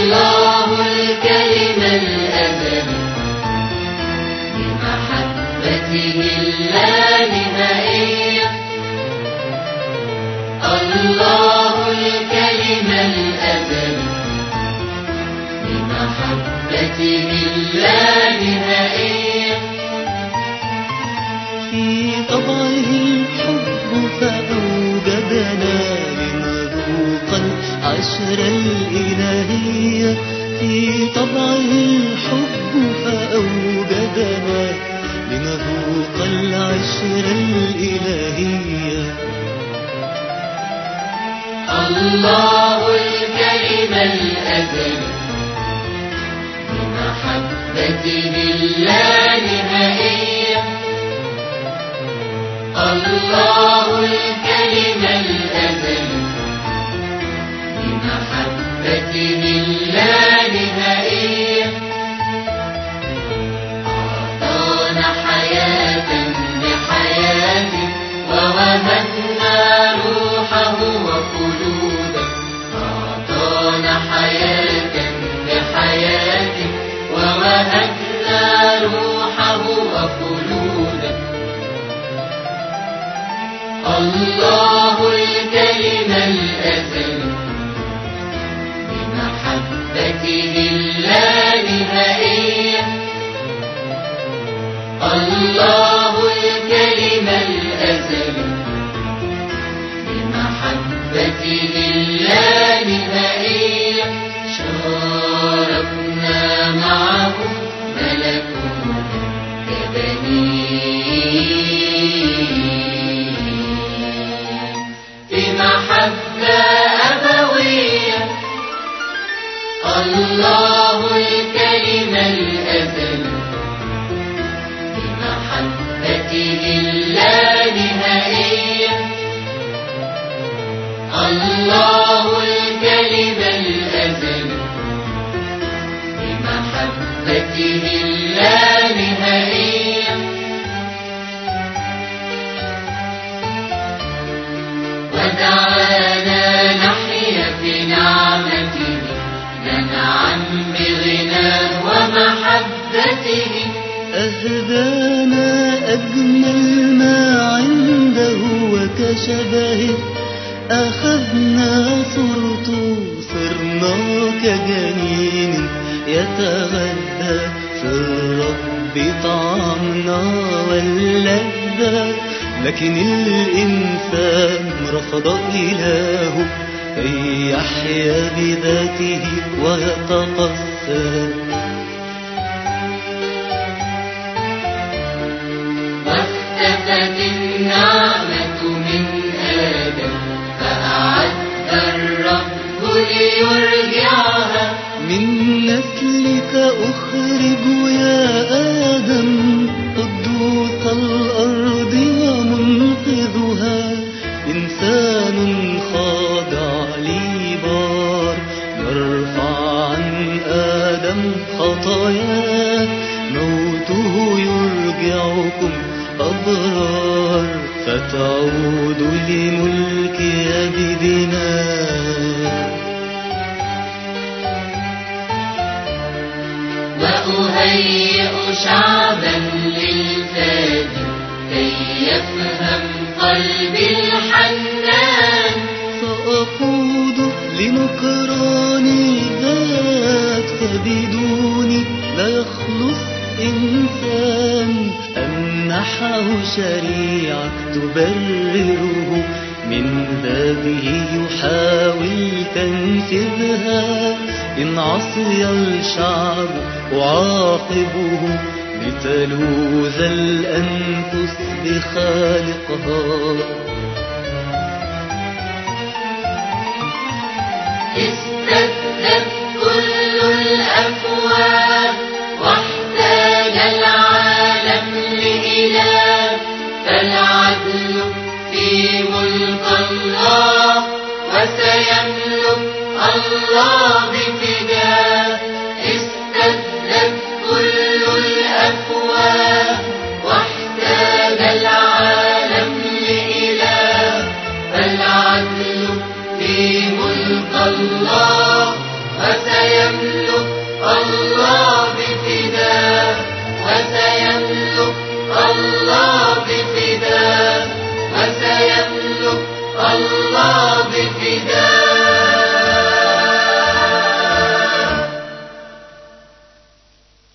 الله الكلمة الأزلي بمحبته اللانهائية. الله الكلمة الأزلي بمحبته اللانهائية. في طبعه الحب فأوجدنا لنذوق العشر الإلهية. في طبعه الحب فأوجدنا لنذوق العشر الإلهية. الله الكلمة الأزلي بمحبته اللانهائية. الله الكلمة الأزلي بمحبته اللانهائية. أعطانا حياة بحياته ووهبنا روحه وخلودا. أعطانا حياة بحياته ووهبنا روحه وخلودا. الله الكلمة الأزلي بمحبته اللانهائية. الله الكلمة الأزلي بمحبته اللانهائية. شاركنا معه ملكوتا كبنين في محبة أبوية. الله الكلمة الأزلي بمحبته اللانهائية. الله الكلمة الأزلي بمحبته اللانهائية. ودعانا نحيا في نعمته ننعم بغناه ومحبته. أهدانا أجمل ما عنده وكشبهه. أخذنا صورته صرنا كجنين يتغذى في الرب طعمنا واللذة. لكن الإنسان رفض إلهه كي يحيا بذاته ويتقصى. واختفت النعمة من آدم فأعد الرب ليرجعها. من نسلك أخرج يا آدم قدوس الأرض ومنقذها. إنسان خاضع لي بار يرفع عن آدم خطاياه. موته يرجعكم أبرار فتعود لملك يدنا. وأهيئ شعبا للفادي كي يفهم قلبي الحنان. سأقود لنكران ذات فبدوني لا يخلص إنسان. أمنحه شريعة تبرره من بابه يحاول تنفيذها. إن عصي الشعب أعاقبه لتلوذ الأنفس بخالقها. استبدت كل الأفواه واحتاج العالم لإله. فالعدل في ملك الله وسيملك الله بفداه.